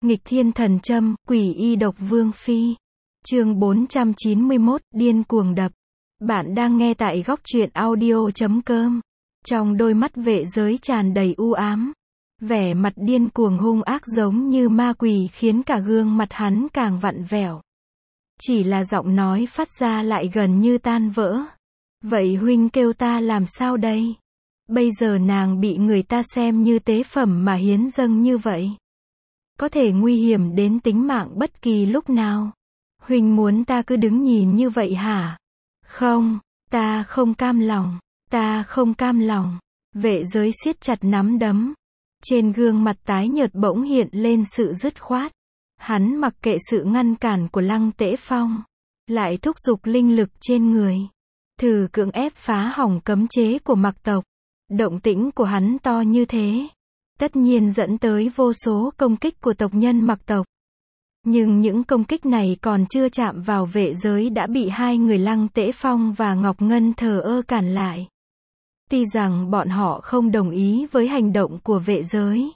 Nghịch thiên thần châm, quỷ y độc vương phi. Chương 491, điên cuồng đập. Bạn đang nghe tại góc truyện audio.com. Trong đôi mắt vệ giới tràn đầy u ám. Vẻ mặt điên cuồng hung ác giống như ma quỷ khiến cả gương mặt hắn càng vặn vẹo. Chỉ là giọng nói phát ra lại gần như tan vỡ. Vậy huynh kêu ta làm sao đây? Bây giờ nàng bị người ta xem như tế phẩm mà hiến dâng như vậy. Có thể nguy hiểm đến tính mạng bất kỳ lúc nào. Huynh muốn ta cứ đứng nhìn như vậy hả? Không, ta không cam lòng, ta không cam lòng. Vệ giới siết chặt nắm đấm. Trên gương mặt tái nhợt bỗng hiện lên sự dứt khoát. Hắn mặc kệ sự ngăn cản của Lăng Tễ Phong, lại thúc giục linh lực trên người, thử cưỡng ép phá hỏng cấm chế của Mặc tộc. Động tĩnh của hắn to như thế, tất nhiên dẫn tới vô số công kích của tộc nhân Mặc tộc. Nhưng những công kích này còn chưa chạm vào vệ giới đã bị hai người Lăng Tễ Phong và Ngọc Ngân thờ ơ cản lại. Tuy rằng bọn họ không đồng ý với hành động của vệ giới.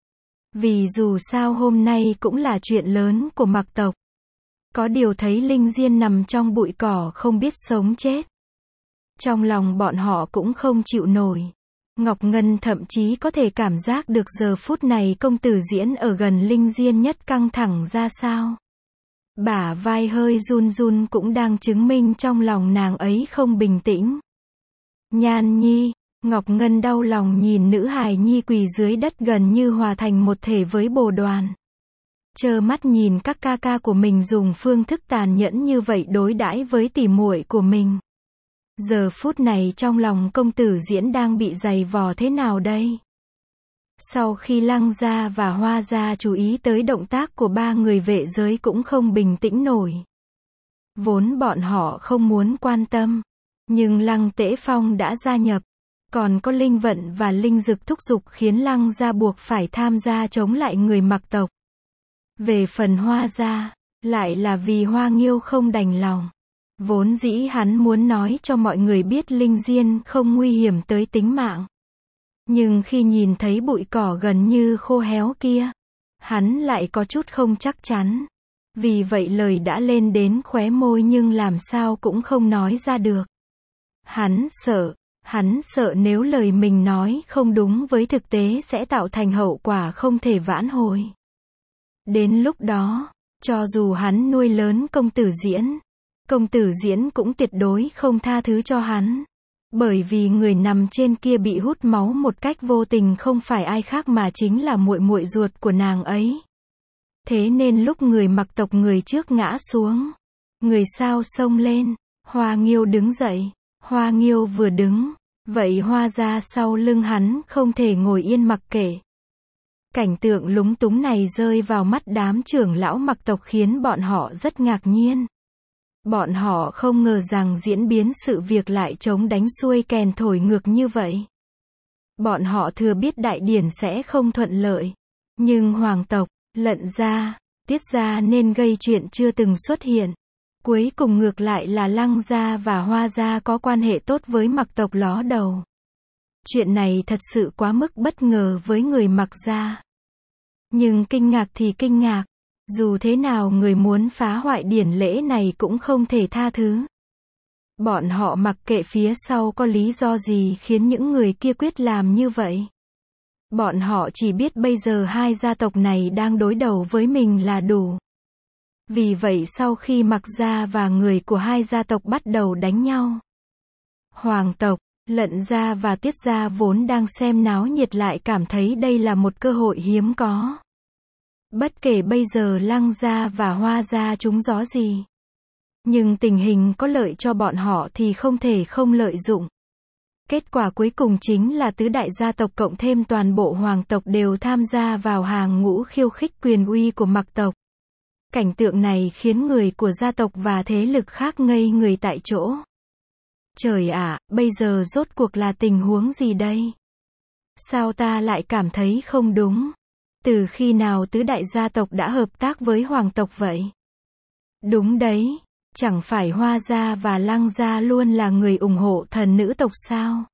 Vì dù sao hôm nay cũng là chuyện lớn của Mặc tộc. Có điều thấy Linh Diên nằm trong bụi cỏ không biết sống chết. Trong lòng bọn họ cũng không chịu nổi. Ngọc Ngân thậm chí có thể cảm giác được giờ phút này công tử Diễn ở gần Linh Diên nhất căng thẳng ra sao. Bả vai hơi run run cũng đang chứng minh trong lòng nàng ấy không bình tĩnh. Nhan Nhi, Ngọc Ngân đau lòng nhìn nữ hài nhi quỳ dưới đất gần như hòa thành một thể với bồ đoàn. Trơ mắt nhìn các ca ca của mình dùng phương thức tàn nhẫn như vậy đối đãi với tỉ muội của mình. Giờ phút này trong lòng công tử Diễn đang bị giày vò thế nào đây? Sau khi Lăng gia và Hoa gia chú ý tới động tác của ba người vệ giới cũng không bình tĩnh nổi. Vốn bọn họ không muốn quan tâm, nhưng Lăng Tễ Phong đã gia nhập. Còn có Linh Vận và Linh Dực thúc giục khiến Lăng gia buộc phải tham gia chống lại người Mặc tộc. Về phần Hoa gia, lại là vì Hoa Nghiêu không đành lòng. Vốn dĩ hắn muốn nói cho mọi người biết Linh Diên không nguy hiểm tới tính mạng. Nhưng khi nhìn thấy bụi cỏ gần như khô héo kia, hắn lại có chút không chắc chắn. Vì vậy lời đã lên đến khóe môi nhưng làm sao cũng không nói ra được. Hắn sợ nếu lời mình nói không đúng với thực tế sẽ tạo thành hậu quả không thể vãn hồi. Đến lúc đó, cho dù hắn nuôi lớn công tử Diễn cũng tuyệt đối không tha thứ cho hắn. Bởi vì người nằm trên kia bị hút máu một cách vô tình không phải ai khác mà chính là muội muội ruột của nàng ấy. Thế nên lúc người Mặc tộc người trước ngã xuống, người sau xông lên, Hoa Nghiêu đứng dậy. Hoa Nghiêu vừa đứng, vậy Hoa gia sau lưng hắn không thể ngồi yên mặc kệ. Cảnh tượng lúng túng này rơi vào mắt đám trưởng lão Mặc tộc khiến bọn họ rất ngạc nhiên. Bọn họ không ngờ rằng diễn biến sự việc lại chống đánh xuôi kèn thổi ngược như vậy. Bọn họ thừa biết đại điển sẽ không thuận lợi. Nhưng Hoàng tộc, Lận gia, Tiết gia nên gây chuyện chưa từng xuất hiện. Cuối cùng ngược lại là Lăng gia và Hoa gia có quan hệ tốt với Mặc tộc ló đầu. Chuyện này thật sự quá mức bất ngờ với người Mặc gia. Nhưng kinh ngạc thì kinh ngạc. Dù thế nào người muốn phá hoại điển lễ này cũng không thể tha thứ. Bọn họ mặc kệ phía sau có lý do gì khiến những người kia quyết làm như vậy. Bọn họ chỉ biết bây giờ hai gia tộc này đang đối đầu với mình là đủ. Vì vậy sau khi Mặc gia và người của hai gia tộc bắt đầu đánh nhau, Hoàng tộc, Lận gia và Tiết gia vốn đang xem náo nhiệt lại cảm thấy đây là một cơ hội hiếm có. Bất kể bây giờ Lăng gia và Hoa gia trúng gió gì, nhưng tình hình có lợi cho bọn họ thì không thể không lợi dụng. Kết quả cuối cùng chính là tứ đại gia tộc cộng thêm toàn bộ hoàng tộc đều tham gia vào hàng ngũ khiêu khích quyền uy của Mặc tộc. Cảnh tượng này khiến người của gia tộc và thế lực khác ngây người tại chỗ. Trời ạ, bây giờ rốt cuộc là tình huống gì đây? Sao ta lại cảm thấy không đúng? Từ khi nào tứ đại gia tộc đã hợp tác với hoàng tộc vậy? Đúng đấy, chẳng phải Hoa gia và Lăng gia luôn là người ủng hộ thần nữ tộc sao?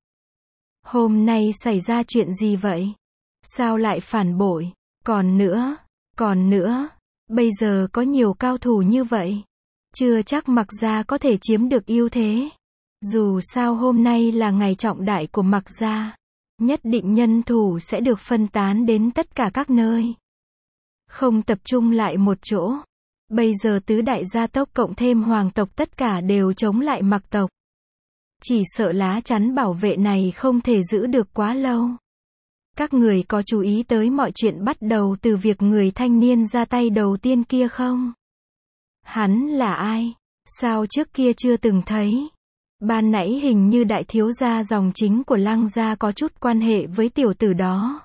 Hôm nay xảy ra chuyện gì vậy? Sao lại phản bội? Còn nữa, Còn nữa, bây giờ có nhiều cao thủ như vậy, chưa chắc Mạc gia có thể chiếm được ưu thế. Dù sao hôm nay là ngày trọng đại của Mạc gia, nhất định nhân thủ sẽ được phân tán đến tất cả các nơi, không tập trung lại một chỗ. Bây giờ tứ đại gia tộc cộng thêm hoàng tộc tất cả đều chống lại Mạc tộc. Chỉ sợ lá chắn bảo vệ này không thể giữ được quá lâu. Các người có chú ý tới mọi chuyện bắt đầu từ việc người thanh niên ra tay đầu tiên kia không? Hắn là ai? Sao trước kia chưa từng thấy? Ban nãy hình như đại thiếu gia dòng chính của Lăng gia có chút quan hệ với tiểu tử đó.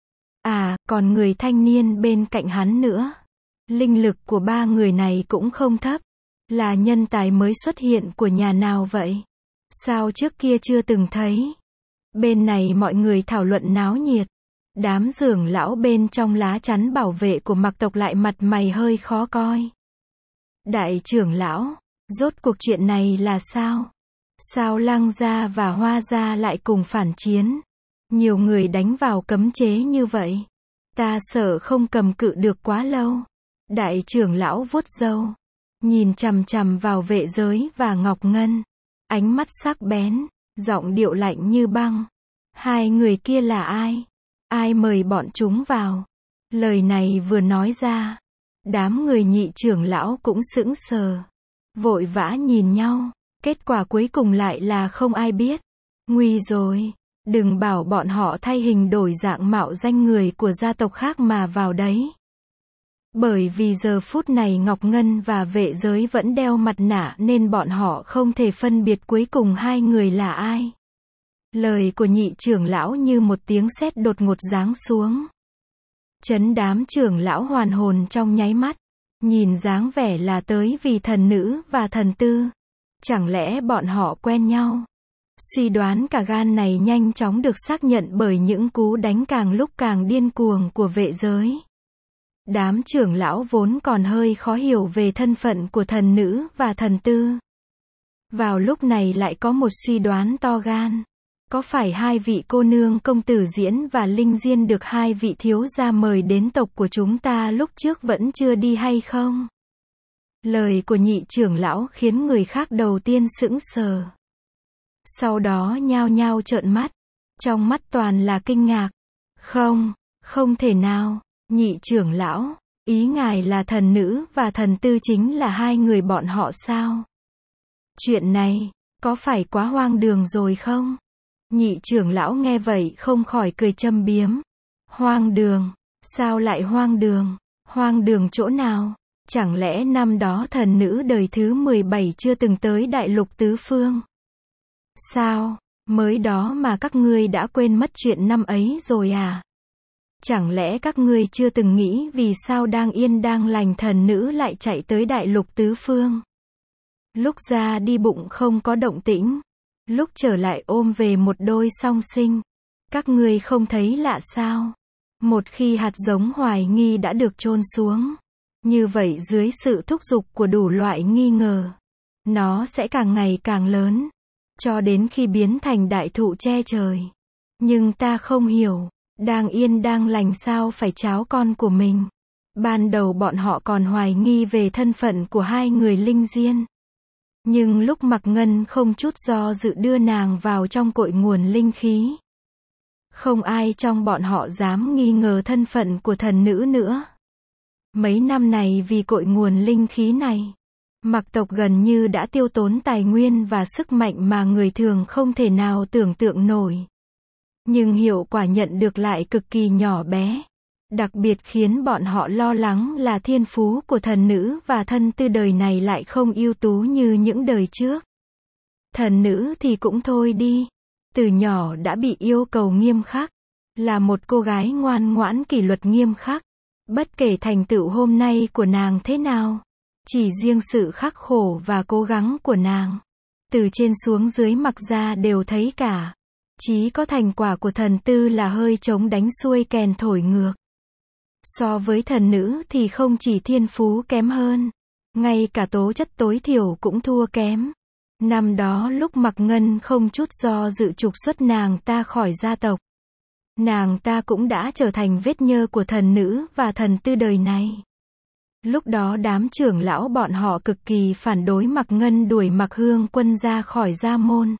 À, còn người thanh niên bên cạnh hắn nữa. Linh lực của ba người này cũng không thấp. Là nhân tài mới xuất hiện của nhà nào vậy? Sao trước kia chưa từng thấy? Bên này mọi người thảo luận náo nhiệt. Đám trưởng lão bên trong lá chắn bảo vệ của Mạc tộc lại mặt mày hơi khó coi. Đại trưởng lão, rốt cuộc chuyện này là sao? Sao Lăng gia và Hoa gia lại cùng phản chiến? Nhiều người đánh vào cấm chế như vậy. Ta sợ không cầm cự được quá lâu. Đại trưởng lão vuốt râu, nhìn chằm chằm vào Vệ Giới và Ngọc Ngân. Ánh mắt sắc bén, giọng điệu lạnh như băng. Hai người kia là ai? Ai mời bọn chúng vào? Lời này vừa nói ra, đám người Nhị trưởng lão cũng sững sờ, vội vã nhìn nhau. Kết quả cuối cùng lại là không ai biết. Nguy rồi, đừng bảo bọn họ thay hình đổi dạng mạo danh người của gia tộc khác mà vào đấy. Bởi vì giờ phút này Ngọc Ngân và Vệ Giới vẫn đeo mặt nạ nên bọn họ không thể phân biệt cuối cùng hai người là ai. Lời của Nhị trưởng lão như một tiếng sét đột ngột giáng xuống. Chấn đám trưởng lão hoàn hồn trong nháy mắt. Nhìn dáng vẻ là tới vì thần nữ và thần tư. Chẳng lẽ bọn họ quen nhau? Suy đoán cả gan này nhanh chóng được xác nhận bởi những cú đánh càng lúc càng điên cuồng của Vệ Giới. Đám trưởng lão vốn còn hơi khó hiểu về thân phận của thần nữ và thần tư. Vào lúc này lại có một suy đoán to gan. Có phải hai vị cô nương công tử Diễn và Linh Diên được hai vị thiếu gia mời đến tộc của chúng ta lúc trước vẫn chưa đi hay không? Lời của Nhị trưởng lão khiến người khác đầu tiên sững sờ. Sau đó nhao nhao trợn mắt. Trong mắt toàn là kinh ngạc. Không, không thể nào. Nhị trưởng lão, ý ngài là thần nữ và thần tư chính là hai người bọn họ sao? Chuyện này, có phải quá hoang đường rồi không? Nhị trưởng lão nghe vậy không khỏi cười châm biếm. Hoang đường? Sao lại hoang đường? Hoang đường chỗ nào? Chẳng lẽ năm đó thần nữ đời thứ 17 chưa từng tới đại lục tứ phương? Sao? Mới đó mà các ngươi đã quên mất chuyện năm ấy rồi à? Chẳng lẽ các ngươi chưa từng nghĩ vì sao đang yên đang lành thần nữ lại chạy tới đại lục tứ phương? Lúc ra đi bụng không có động tĩnh, lúc trở lại ôm về một đôi song sinh. Các ngươi không thấy lạ sao? Một khi hạt giống hoài nghi đã được chôn xuống, như vậy dưới sự thúc giục của đủ loại nghi ngờ, nó sẽ càng ngày càng lớn, cho đến khi biến thành đại thụ che trời. Nhưng ta không hiểu, đang yên đang lành sao phải tráo con của mình. Ban đầu bọn họ còn hoài nghi về thân phận của hai người Linh Diên. Nhưng lúc Mạc Ngân không chút do dự đưa nàng vào trong cội nguồn linh khí, không ai trong bọn họ dám nghi ngờ thân phận của thần nữ nữa. Mấy năm này vì cội nguồn linh khí này, Mạc tộc gần như đã tiêu tốn tài nguyên và sức mạnh mà người thường không thể nào tưởng tượng nổi. Nhưng hiệu quả nhận được lại cực kỳ nhỏ bé. Đặc biệt khiến bọn họ lo lắng là thiên phú của thần nữ và thân tư đời này lại không ưu tú như những đời trước. Thần nữ thì cũng thôi đi. Từ nhỏ đã bị yêu cầu nghiêm khắc. Là một cô gái ngoan ngoãn kỷ luật nghiêm khắc. Bất kể thành tựu hôm nay của nàng thế nào, chỉ riêng sự khắc khổ và cố gắng của nàng, từ trên xuống dưới Mạc gia đều thấy cả. Chỉ có thành quả của thần tư là hơi trống đánh xuôi kèn thổi ngược. So với thần nữ thì không chỉ thiên phú kém hơn, ngay cả tố chất tối thiểu cũng thua kém. Năm đó lúc Mạc Ngân không chút do dự trục xuất nàng ta khỏi gia tộc, Nàng ta cũng đã trở thành vết nhơ của thần nữ và thần tư đời này. Lúc đó đám trưởng lão bọn họ cực kỳ phản đối Mạc Ngân đuổi Mạc Hương Quân ra khỏi gia môn.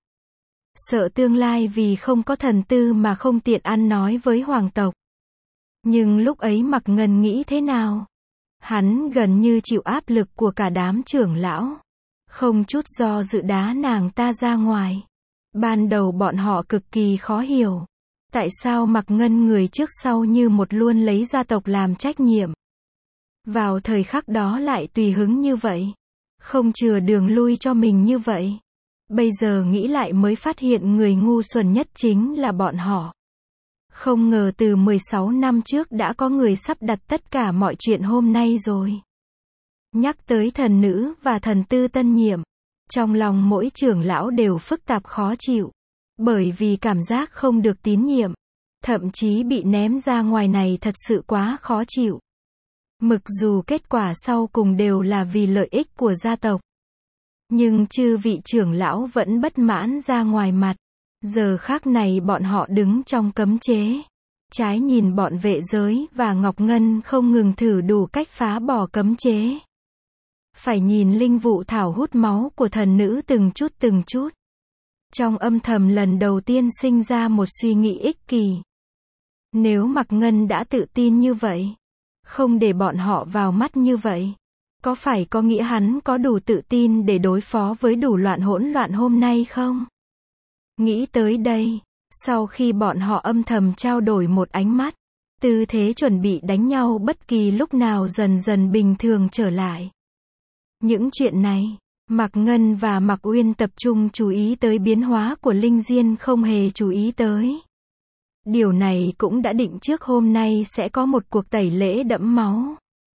Sợ tương lai vì không có thần tư mà không tiện ăn nói với hoàng tộc. Nhưng lúc ấy Mạc Ngân nghĩ thế nào? Hắn gần như chịu áp lực của cả đám trưởng lão. Không chút do dự đá nàng ta ra ngoài. Ban đầu bọn họ cực kỳ khó hiểu. Tại sao Mạc Ngân người trước sau như một luôn lấy gia tộc làm trách nhiệm. Vào thời khắc đó lại tùy hứng như vậy. Không chừa đường lui cho mình như vậy. Bây giờ nghĩ lại mới phát hiện người ngu xuẩn nhất chính là bọn họ. Không ngờ từ 16 năm trước đã có người sắp đặt tất cả mọi chuyện hôm nay rồi. Nhắc tới thần nữ và thần tư tân nhiệm. Trong lòng mỗi trưởng lão đều phức tạp khó chịu. Bởi vì cảm giác không được tín nhiệm. Thậm chí bị ném ra ngoài này thật sự quá khó chịu. Mặc dù kết quả sau cùng đều là vì lợi ích của gia tộc. Nhưng chư vị trưởng lão vẫn bất mãn ra ngoài mặt. Giờ khác này bọn họ đứng trong cấm chế. Trái nhìn bọn vệ giới và Ngọc Ngân không ngừng thử đủ cách phá bỏ cấm chế. Phải nhìn linh vụ thảo hút máu của thần nữ từng chút. Trong âm thầm lần đầu tiên sinh ra một suy nghĩ ích kỷ. Nếu Mạc Ngân đã tự tin như vậy, không để bọn họ vào mắt như vậy, có phải có nghĩa hắn có đủ tự tin để đối phó với đủ hỗn loạn hôm nay không? Nghĩ tới đây, sau khi bọn họ âm thầm trao đổi một ánh mắt, tư thế chuẩn bị đánh nhau bất kỳ lúc nào dần dần bình thường trở lại. Những chuyện này, Mạc Ngân và Mạc Uyên tập trung chú ý tới biến hóa của Linh Diên không hề chú ý tới. Điều này cũng đã định trước hôm nay sẽ có một cuộc tẩy lễ đẫm máu.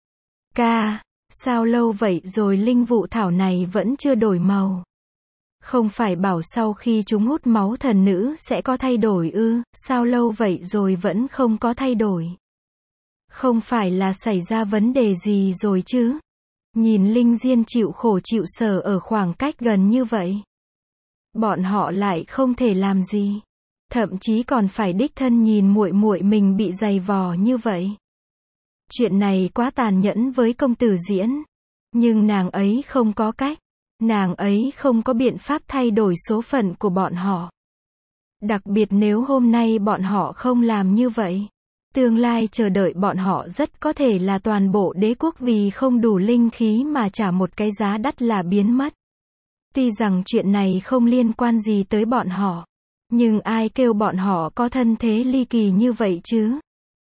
Sao lâu vậy rồi linh vụ thảo này vẫn chưa đổi màu? Không phải bảo sau khi chúng hút máu thần nữ sẽ có thay đổi ư, sao lâu vậy rồi vẫn không có thay đổi? Không phải là xảy ra vấn đề gì rồi chứ? Nhìn Linh Diên chịu khổ chịu sở ở khoảng cách gần như vậy. Bọn họ lại không thể làm gì. Thậm chí còn phải đích thân nhìn muội muội mình bị giày vò như vậy. Chuyện này quá tàn nhẫn với công tử Diễn. Nhưng nàng ấy không có cách. Nàng ấy không có biện pháp thay đổi số phận của bọn họ. Đặc biệt nếu hôm nay bọn họ không làm như vậy. Tương lai chờ đợi bọn họ rất có thể là toàn bộ đế quốc vì không đủ linh khí mà trả một cái giá đắt là biến mất. Tuy rằng chuyện này không liên quan gì tới bọn họ. Nhưng ai kêu bọn họ có thân thế ly kỳ như vậy chứ?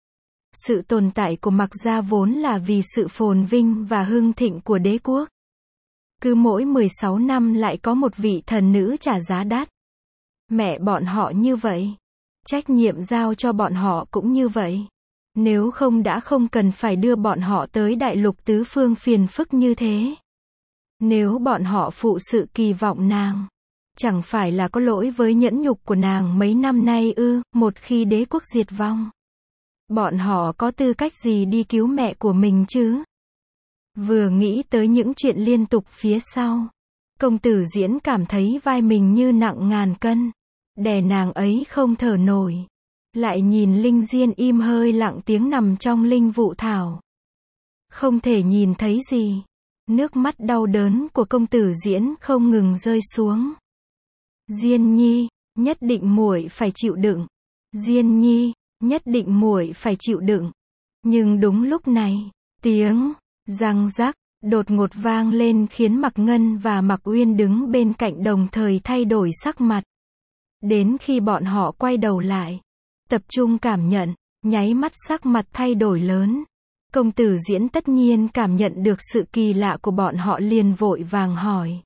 Sự tồn tại của Mạc gia vốn là vì sự phồn vinh và hưng thịnh của đế quốc. Cứ mỗi 16 năm lại có một vị thần nữ trả giá đắt. Mẹ bọn họ như vậy. Trách nhiệm giao cho bọn họ cũng như vậy. Nếu không đã không cần phải đưa bọn họ tới đại lục tứ phương phiền phức như thế. Nếu bọn họ phụ sự kỳ vọng nàng. Chẳng phải là có lỗi với nhẫn nhục của nàng mấy năm nay ư, một khi đế quốc diệt vong. Bọn họ có tư cách gì đi cứu mẹ của mình chứ? Vừa nghĩ tới những chuyện liên tục phía sau. Công tử Diễn cảm thấy vai mình như nặng ngàn cân. Đè nàng ấy không thở nổi. Lại nhìn Linh Diên im hơi lặng tiếng nằm trong linh vụ thảo. Không thể nhìn thấy gì. Nước mắt đau đớn của công tử Diễn không ngừng rơi xuống. Diên Nhi, nhất định muội phải chịu đựng. Diên Nhi, nhất định muội phải chịu đựng. Nhưng đúng lúc này, tiếng răng rắc đột ngột vang lên khiến Mạc Ngân và Mạc Uyên đứng bên cạnh đồng thời thay đổi sắc mặt. Đến khi bọn họ quay đầu lại, tập trung cảm nhận, nháy mắt sắc mặt thay đổi lớn. Công tử Diễn tất nhiên cảm nhận được sự kỳ lạ của bọn họ liền vội vàng hỏi.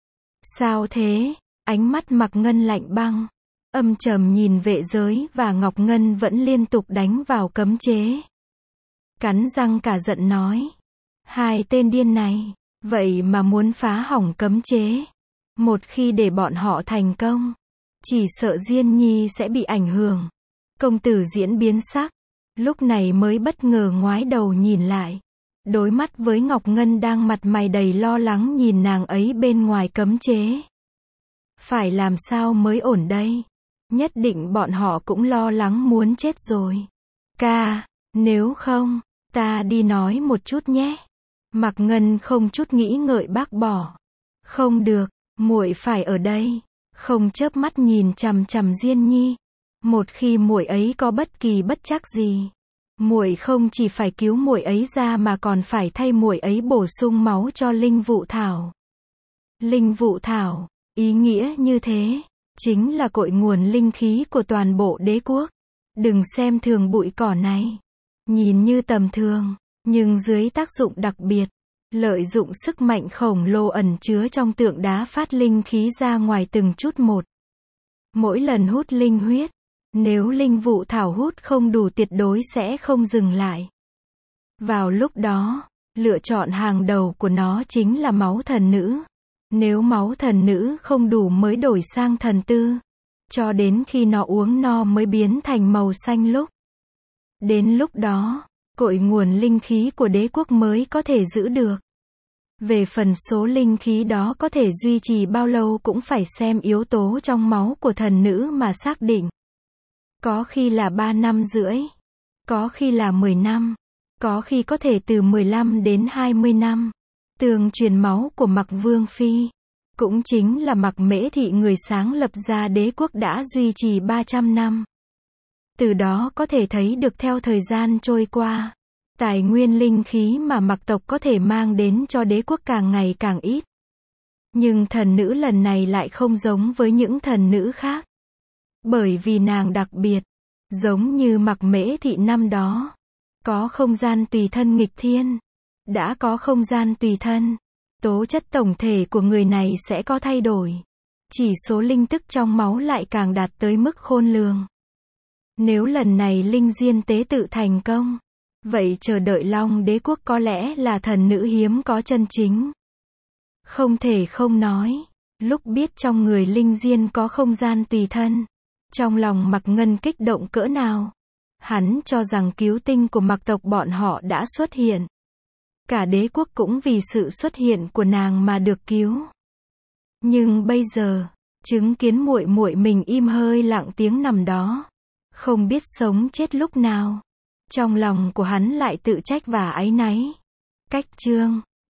Sao thế? Ánh mắt Mạc Ngân lạnh băng. Âm trầm nhìn vệ giới và Ngọc Ngân vẫn liên tục đánh vào cấm chế. Cắn răng cả giận nói. Hai tên điên này, vậy mà muốn phá hỏng cấm chế. Một khi để bọn họ thành công, chỉ sợ Diên Nhi sẽ bị ảnh hưởng. Công tử Diễn biến sắc. Lúc này mới bất ngờ ngoái đầu nhìn lại. Đối mắt với Ngọc Ngân đang mặt mày đầy lo lắng nhìn nàng ấy bên ngoài cấm chế. Phải làm sao mới ổn đây? Nhất định bọn họ cũng lo lắng muốn chết rồi. Ca, nếu không, ta đi nói một chút nhé. Mạc Ngân không chút nghĩ ngợi bác bỏ. Không được, muội phải ở đây. Không chớp mắt nhìn chằm chằm Diên Nhi. Một khi muội ấy có bất kỳ bất trắc gì, muội không chỉ phải cứu muội ấy ra mà còn phải thay muội ấy bổ sung máu cho linh vụ thảo. Linh vụ thảo, ý nghĩa như thế, chính là cội nguồn linh khí của toàn bộ đế quốc. Đừng xem thường bụi cỏ này. Nhìn như tầm thường, nhưng dưới tác dụng đặc biệt, lợi dụng sức mạnh khổng lồ ẩn chứa trong tượng đá phát linh khí ra ngoài từng chút một. Mỗi lần hút linh huyết, nếu linh vụ thảo hút không đủ tuyệt đối sẽ không dừng lại. Vào lúc đó, lựa chọn hàng đầu của nó chính là máu thần nữ. Nếu máu thần nữ không đủ mới đổi sang thần tư. Cho đến khi nó uống no mới biến thành màu xanh lục. Đến lúc đó, cội nguồn linh khí của đế quốc mới có thể giữ được. Về phần số linh khí đó có thể duy trì bao lâu cũng phải xem yếu tố trong máu của thần nữ mà xác định. Có khi là 3 năm rưỡi, có khi là 10 năm, có khi có thể từ 15 đến 20 năm. Tường truyền máu của Mạc Vương Phi, cũng chính là Mạc Mễ Thị người sáng lập ra đế quốc đã duy trì 300 năm. Từ đó có thể thấy được theo thời gian trôi qua, tài nguyên linh khí mà Mạc tộc có thể mang đến cho đế quốc càng ngày càng ít. Nhưng thần nữ lần này lại không giống với những thần nữ khác. Bởi vì nàng đặc biệt, giống như Mạc Mễ Thị năm đó, có không gian tùy thân nghịch thiên. Đã có không gian tùy thân, tố chất tổng thể của người này sẽ có thay đổi. Chỉ số linh tức trong máu lại càng đạt tới mức khôn lường. Nếu lần này linh diên tế tự thành công, vậy chờ đợi Long đế quốc có lẽ là thần nữ hiếm có chân chính. Không thể không nói, lúc biết trong người linh diên có không gian tùy thân, trong lòng Mạc Ngân kích động cỡ nào. Hắn cho rằng cứu tinh của Mạc tộc bọn họ đã xuất hiện. Cả đế quốc cũng vì sự xuất hiện của nàng mà được cứu. Nhưng bây giờ, chứng kiến muội muội mình im hơi lặng tiếng nằm đó, không biết sống chết lúc nào, trong lòng của hắn lại tự trách và áy náy. Cách chương